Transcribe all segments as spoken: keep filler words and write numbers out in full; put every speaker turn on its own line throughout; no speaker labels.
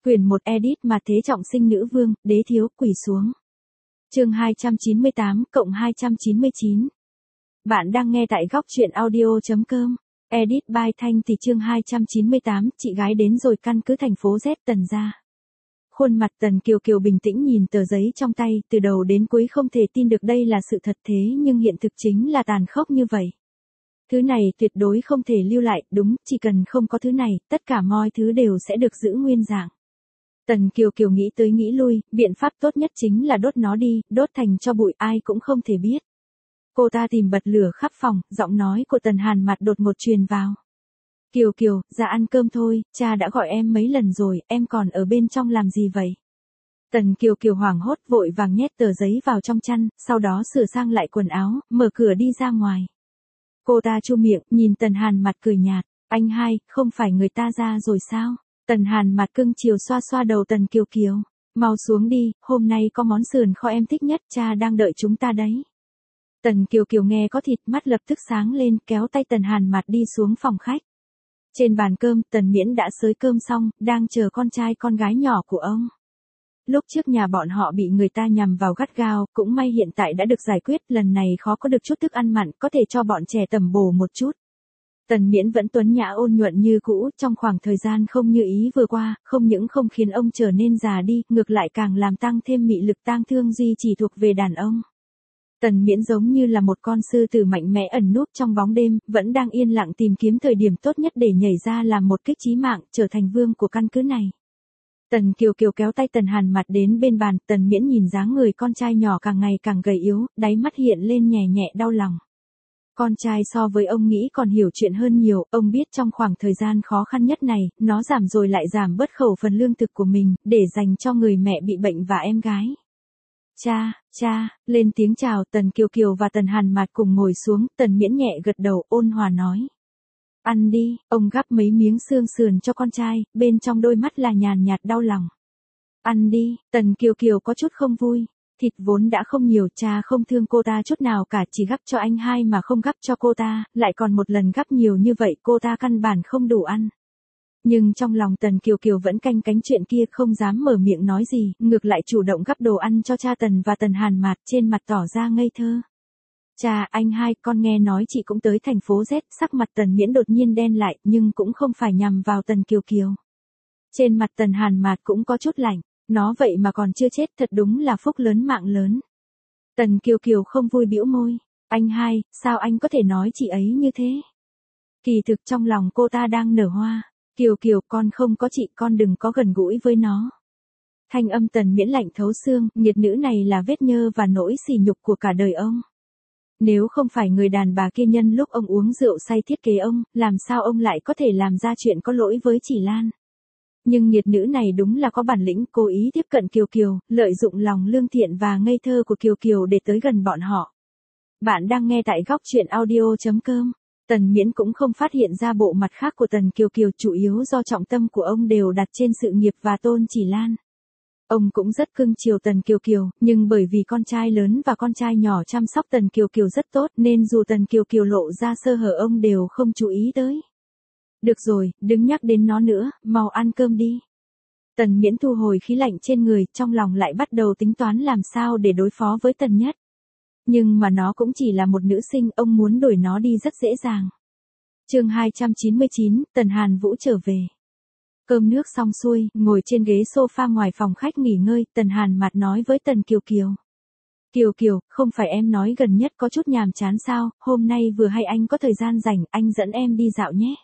Quyển một edit mà thế trọng sinh nữ vương, đế thiếu, quỳ xuống. Chương hai trăm chín mươi tám cộng hai trăm chín mươi chín. Bạn đang nghe tại góc truyện audio chấm com. Edit by Thanh thì chương hai trăm chín mươi tám, chị gái đến rồi căn cứ thành phố Z Tần ra. Khuôn mặt Tần Kiều Kiều bình tĩnh nhìn tờ giấy trong tay, từ đầu đến cuối không thể tin được đây là sự thật thế nhưng hiện thực chính là tàn khốc như vậy. Thứ này tuyệt đối không thể lưu lại, đúng, chỉ cần không có thứ này, tất cả mọi thứ đều sẽ được giữ nguyên dạng. Tần Kiều Kiều nghĩ tới nghĩ lui, biện pháp tốt nhất chính là đốt nó đi, đốt thành cho bụi ai cũng không thể biết. Cô ta tìm bật lửa khắp phòng, giọng nói của Tần Hàn mặt đột một truyền vào. Kiều Kiều, ra ăn cơm thôi, cha đã gọi em mấy lần rồi, em còn ở bên trong làm gì vậy? Tần Kiều Kiều hoảng hốt vội vàng nhét tờ giấy vào trong chăn, sau đó sửa sang lại quần áo, mở cửa đi ra ngoài. Cô ta chu miệng, nhìn Tần Hàn mặt cười nhạt, anh hai, không phải người ta ra rồi sao? Tần Hàn mặt cưng chiều xoa xoa đầu Tần Kiều Kiều, mau xuống đi, hôm nay có món sườn kho em thích nhất, cha đang đợi chúng ta đấy. Tần Kiều Kiều nghe có thịt mắt lập tức sáng lên, kéo tay Tần Hàn mặt đi xuống phòng khách. Trên bàn cơm, Tần Miễn đã xới cơm xong, đang chờ con trai con gái nhỏ của ông. Lúc trước nhà bọn họ bị người ta nhằm vào gắt gao, cũng may hiện tại đã được giải quyết, lần này khó có được chút thức ăn mặn, có thể cho bọn trẻ tầm bổ một chút. Tần Miễn vẫn tuấn nhã ôn nhuận như cũ, trong khoảng thời gian không như ý vừa qua, không những không khiến ông trở nên già đi, ngược lại càng làm tăng thêm mị lực tang thương duy chỉ thuộc về đàn ông. Tần Miễn giống như là một con sư tử mạnh mẽ ẩn núp trong bóng đêm, vẫn đang yên lặng tìm kiếm thời điểm tốt nhất để nhảy ra làm một kích chí mạng, trở thành vương của căn cứ này. Tần Kiều Kiều kéo tay Tần Hàn mặt đến bên bàn, Tần Miễn nhìn dáng người con trai nhỏ càng ngày càng gầy yếu, đáy mắt hiện lên nhẹ nhẹ đau lòng. Con trai so với ông nghĩ còn hiểu chuyện hơn nhiều, ông biết trong khoảng thời gian khó khăn nhất này, nó giảm rồi lại giảm bớt khẩu phần lương thực của mình, để dành cho người mẹ bị bệnh và em gái. Cha, cha, lên tiếng chào, Tần Kiều Kiều và Tần Hàn mặt cùng ngồi xuống, Tần Miễn nhẹ gật đầu, ôn hòa nói. Ăn đi, ông gắp mấy miếng xương sườn cho con trai, bên trong đôi mắt là nhàn nhạt đau lòng. Ăn đi, Tần Kiều Kiều có chút không vui. Thịt vốn đã không nhiều, cha không thương cô ta chút nào cả, chỉ gắp cho anh hai mà không gắp cho cô ta, lại còn một lần gắp nhiều như vậy, cô ta căn bản không đủ ăn. Nhưng trong lòng Tần Kiều Kiều vẫn canh cánh chuyện kia, không dám mở miệng nói gì, ngược lại chủ động gắp đồ ăn cho cha Tần và Tần Hàn Mạt, trên mặt tỏ ra ngây thơ. Cha, anh hai, con nghe nói chị cũng tới thành phố Z, sắc mặt Tần Miễn đột nhiên đen lại, nhưng cũng không phải nhằm vào Tần Kiều Kiều. Trên mặt Tần Hàn Mạt cũng có chút lạnh. Nó vậy mà còn chưa chết, thật đúng là phúc lớn mạng lớn. Tần Kiều Kiều không vui bĩu môi. Anh hai, sao anh có thể nói chị ấy như thế? Kỳ thực trong lòng cô ta đang nở hoa. Kiều Kiều, con không có chị, con đừng có gần gũi với nó. Thanh âm Tần Miễn lạnh thấu xương, nghiệt nữ này là vết nhơ và nỗi sỉ nhục của cả đời ông. Nếu không phải người đàn bà kia nhân lúc ông uống rượu say thiết kế ông, làm sao ông lại có thể làm ra chuyện có lỗi với Chỉ Lan? Nhưng nghiệt nữ này đúng là có bản lĩnh, cố ý tiếp cận Kiều Kiều, lợi dụng lòng lương thiện và ngây thơ của Kiều Kiều để tới gần bọn họ. Bạn đang nghe tại góc truyện audio chấm com. Tần Miễn cũng không phát hiện ra bộ mặt khác của Tần Kiều Kiều, chủ yếu do trọng tâm của ông đều đặt trên sự nghiệp và Tôn Chỉ Lan. Ông cũng rất cưng chiều Tần Kiều Kiều, nhưng bởi vì con trai lớn và con trai nhỏ chăm sóc Tần Kiều Kiều rất tốt nên dù Tần Kiều Kiều lộ ra sơ hở ông đều không chú ý tới. Được rồi, đừng nhắc đến nó nữa, mau ăn cơm đi. Tần Miễn thu hồi khí lạnh trên người, trong lòng lại bắt đầu tính toán làm sao để đối phó với Tần Nhất. Nhưng mà nó cũng chỉ là một nữ sinh, ông muốn đuổi nó đi rất dễ dàng. Chương hai trăm chín mươi chín, Tần Hàn Vũ trở về. Cơm nước xong xuôi, ngồi trên ghế sofa ngoài phòng khách nghỉ ngơi, Tần Hàn mặt nói với Tần Kiều Kiều. Kiều Kiều, không phải em nói gần nhất có chút nhàm chán sao, hôm nay vừa hay anh có thời gian rảnh, anh dẫn em đi dạo nhé.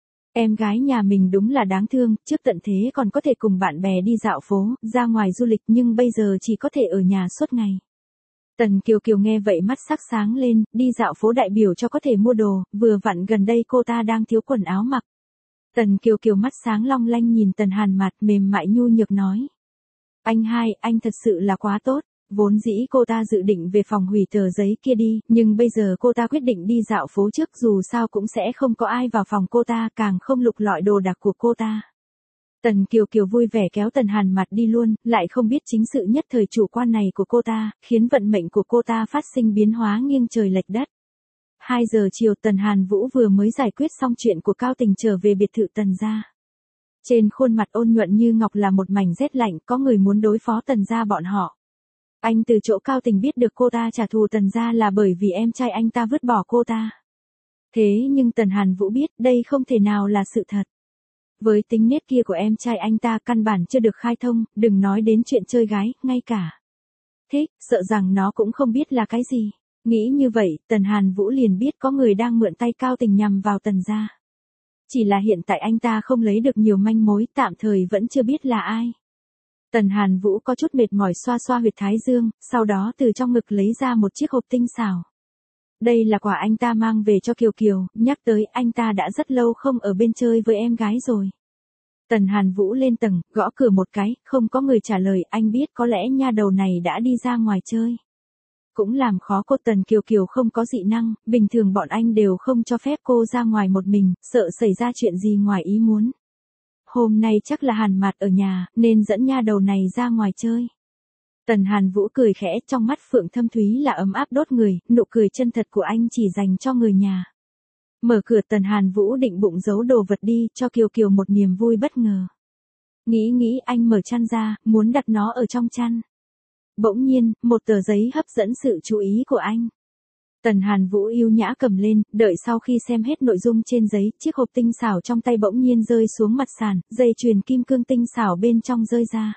Em gái nhà mình đúng là đáng thương, trước tận thế còn có thể cùng bạn bè đi dạo phố, ra ngoài du lịch, nhưng bây giờ chỉ có thể ở nhà suốt ngày. Tần Kiều Kiều nghe vậy mắt sắc sáng lên, đi dạo phố đại biểu cho có thể mua đồ, vừa vặn gần đây cô ta đang thiếu quần áo mặc. Tần Kiều Kiều mắt sáng long lanh nhìn Tần Hàn mặt mềm mại nhu nhược nói. Anh hai, anh thật sự là quá tốt. Vốn dĩ cô ta dự định về phòng hủy tờ giấy kia đi, nhưng bây giờ cô ta quyết định đi dạo phố trước, dù sao cũng sẽ không có ai vào phòng cô ta, càng không lục lọi đồ đạc của cô ta. Tần Kiều Kiều vui vẻ kéo Tần Hàn mặt đi luôn, lại không biết chính sự nhất thời chủ quan này của cô ta, khiến vận mệnh của cô ta phát sinh biến hóa nghiêng trời lệch đất. hai giờ chiều Tần Hàn Vũ vừa mới giải quyết xong chuyện của Cao Tình trở về biệt thự Tần gia. Trên khuôn mặt ôn nhuận như ngọc là một mảnh rét lạnh, có người muốn đối phó Tần gia bọn họ. Anh từ chỗ Cao Tình biết được cô ta trả thù Tần gia là bởi vì em trai anh ta vứt bỏ cô ta. Thế nhưng Tần Hàn Vũ biết đây không thể nào là sự thật. Với tính nết kia của em trai anh ta căn bản chưa được khai thông, đừng nói đến chuyện chơi gái, ngay cả thích, sợ rằng nó cũng không biết là cái gì. Nghĩ như vậy, Tần Hàn Vũ liền biết có người đang mượn tay Cao Tình nhằm vào Tần gia. Chỉ là hiện tại anh ta không lấy được nhiều manh mối, tạm thời vẫn chưa biết là ai. Tần Hàn Vũ có chút mệt mỏi xoa xoa huyệt thái dương, sau đó từ trong ngực lấy ra một chiếc hộp tinh xảo. Đây là quà anh ta mang về cho Kiều Kiều, nhắc tới anh ta đã rất lâu không ở bên chơi với em gái rồi. Tần Hàn Vũ lên tầng, gõ cửa một cái, không có người trả lời, anh biết có lẽ nha đầu này đã đi ra ngoài chơi. Cũng làm khó cô. Tần Kiều Kiều không có dị năng, bình thường bọn anh đều không cho phép cô ra ngoài một mình, sợ xảy ra chuyện gì ngoài ý muốn. Hôm nay chắc là Hàn Mạt ở nhà, nên dẫn nha đầu này ra ngoài chơi. Tần Hàn Vũ cười khẽ, trong mắt Phượng Thâm Thúy là ấm áp đốt người, nụ cười chân thật của anh chỉ dành cho người nhà. Mở cửa, Tần Hàn Vũ định bụng giấu đồ vật đi, cho Kiều Kiều một niềm vui bất ngờ. Nghĩ nghĩ anh mở chăn ra, muốn đặt nó ở trong chăn. Bỗng nhiên, một tờ giấy hấp dẫn sự chú ý của anh. Tần Hàn Vũ yêu nhã cầm lên, đợi sau khi xem hết nội dung trên giấy, chiếc hộp tinh xảo trong tay bỗng nhiên rơi xuống mặt sàn, dây chuyền kim cương tinh xảo bên trong rơi ra.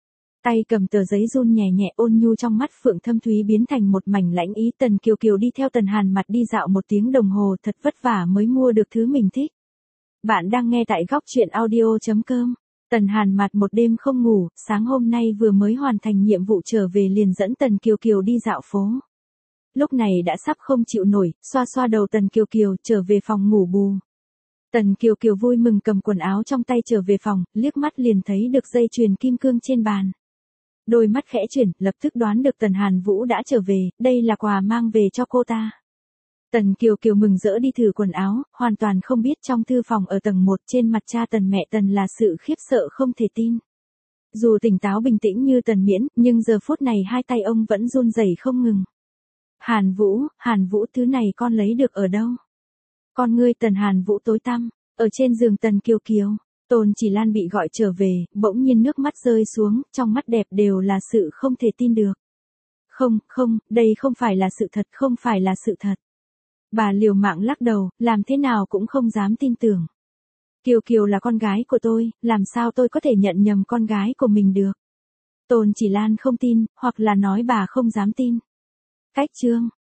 Tay cầm tờ giấy run nhẹ nhẹ, ôn nhu trong mắt Phượng Thâm Thúy biến thành một mảnh lãnh ý. Tần Kiều Kiều đi theo Tần Hàn Mặt đi dạo một tiếng đồng hồ, thật vất vả mới mua được thứ mình thích. Bạn đang nghe tại góc truyện audio chấm com. Tần Hàn Mặt một đêm không ngủ, sáng hôm nay vừa mới hoàn thành nhiệm vụ trở về liền dẫn Tần Kiều Kiều đi dạo phố. Lúc này đã sắp không chịu nổi, xoa xoa đầu Tần Kiều Kiều, trở về phòng ngủ bù. Tần Kiều Kiều vui mừng cầm quần áo trong tay trở về phòng, liếc mắt liền thấy được dây chuyền kim cương trên bàn. Đôi mắt khẽ chuyển, lập tức đoán được Tần Hàn Vũ đã trở về, đây là quà mang về cho cô ta. Tần Kiều Kiều mừng rỡ đi thử quần áo, hoàn toàn không biết trong thư phòng ở tầng một trên mặt cha Tần mẹ Tần là sự khiếp sợ không thể tin. Dù tỉnh táo bình tĩnh như Tần Miễn, nhưng giờ phút này hai tay ông vẫn run rẩy không ngừng. Hàn Vũ, Hàn Vũ, thứ này con lấy được ở đâu? Con ngươi Tần Hàn Vũ tối tăm, ở trên giường Tần Kiều Kiều. Tôn Chỉ Lan bị gọi trở về, bỗng nhiên nước mắt rơi xuống, trong mắt đẹp đều là sự không thể tin được. Không, không, đây không phải là sự thật, không phải là sự thật. Bà liều mạng lắc đầu, làm thế nào cũng không dám tin tưởng. Kiều Kiều là con gái của tôi, làm sao tôi có thể nhận nhầm con gái của mình được? Tôn Chỉ Lan không tin, hoặc là nói bà không dám tin. Cách chương